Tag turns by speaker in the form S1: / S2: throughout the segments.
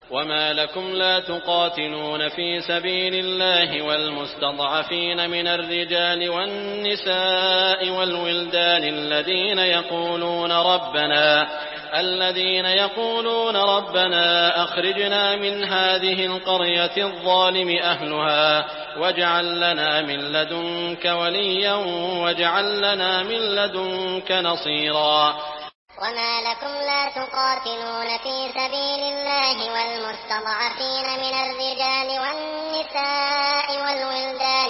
S1: وما لكم لا تقاتلون في سبيل الله والمستضعفين من الرجال والنساء والولدان الذين يقولون ربنا أخرجنا من هذه القرية الظالم أهلها واجعل لنا من لدنك وليا واجعل لنا من لدنك نصيرا.
S2: وما لكم لا تقاتلون في سبيل الله والمستضعفين من الرجال والنساء والولدان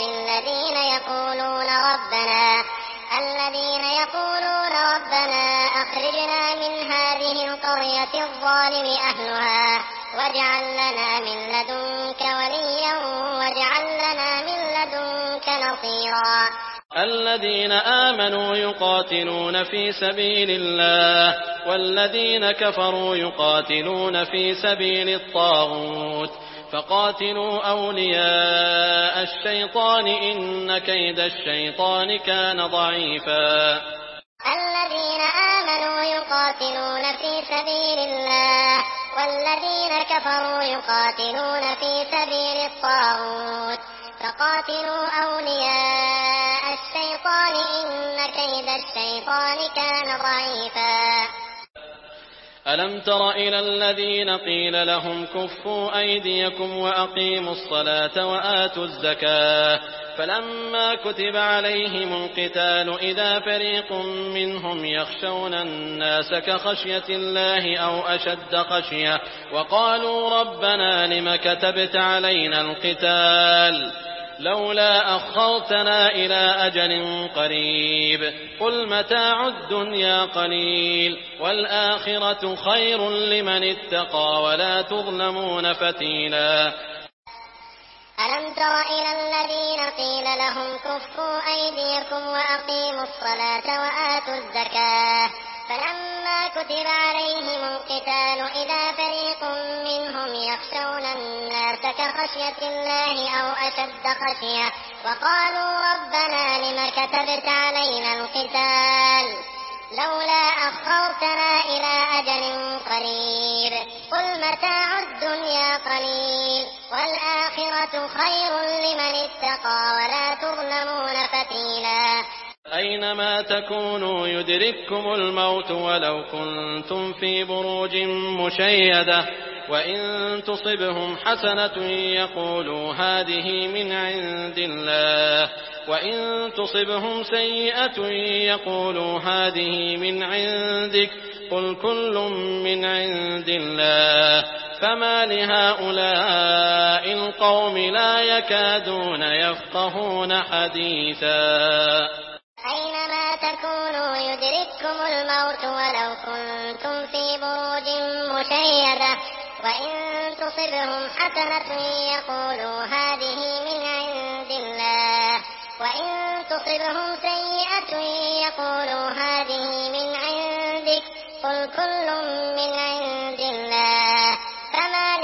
S2: الذين يقولون ربنا أخرجنا من هذه القرية الظالم أهلها واجعل لنا من لدنك وليا واجعل لنا من لدنك نصيرا.
S1: الذين آمنوا يقاتلون في سبيل الله والذين كفروا يقاتلون في سبيل الطاغوت فقاتلوا أولياء الشيطان إن كيد الشيطان كان ضعيفا.
S2: الذين آمنوا يقاتلون في سبيل الله والذين كفروا يقاتلون في سبيل الطاغوت فقاتلوا أولياء الشيطان إن كيد الشيطان كان ضعيفا.
S1: ألم تر إلى الذين قيل لهم كفوا أيديكم وأقيموا الصلاة وآتوا الزكاة فلما كتب عليهم القتال إذا فريق منهم يخشون الناس كخشية الله أو أشد خشية وقالوا ربنا لم كتبت علينا القتال لولا أخرتنا إلى أجل قريب قل متاع الدنيا قليل والآخرة خير لمن اتقى ولا تظلمون فتيلا.
S2: ألم تر إلى الذين قيل لهم كفوا أيديكم وأقيموا الصلاة وآتوا الزكاة فلما كتب عليهم القتال إذا فريق منهم يخشون الناس كخشية الله أو أشد خشية وقالوا ربنا لم كتبت علينا القتال لولا أخرتنا إلى أجل قريب قل متاع الدنيا قليل والآخرة خير لمن اتقى ولا تظلمون فتيلا.
S1: أينما تكونوا يدرككم الموت ولو كنتم في بروج مشيدة وإن تصبهم حسنة يقولوا هذه من عند الله وإن تصبهم سيئة يقولوا هذه من عندك قل كل من عند الله فما لهؤلاء القوم لا يكادون يفقهون حديثا.
S2: أينما تكونوا يدرككم الموت ولو كنتم في بروج مشيدة وإن تصبهم حسنة يقولوا هذه من عند الله وإن تصبهم سيئة يقولوا هذه من عندك قل كل من عند الله فما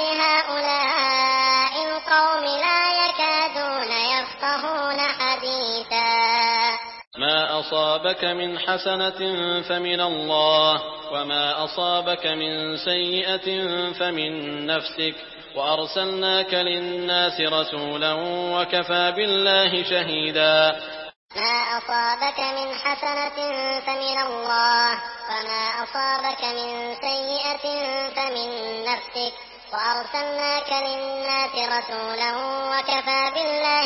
S2: لهؤلاء القوم لا يكادون يفقهون حديثا.
S1: ما أصابك من حسنة فمن الله وما أصابك من سيئة فمن نفسك وأرسلناك للناس رسولا وكفى بالله شهيدا.
S2: ما أصابك من حسنة فمن الله وما أصابك من سيئة فمن نفسك وأرسلناك للناس رسولا وكفى بالله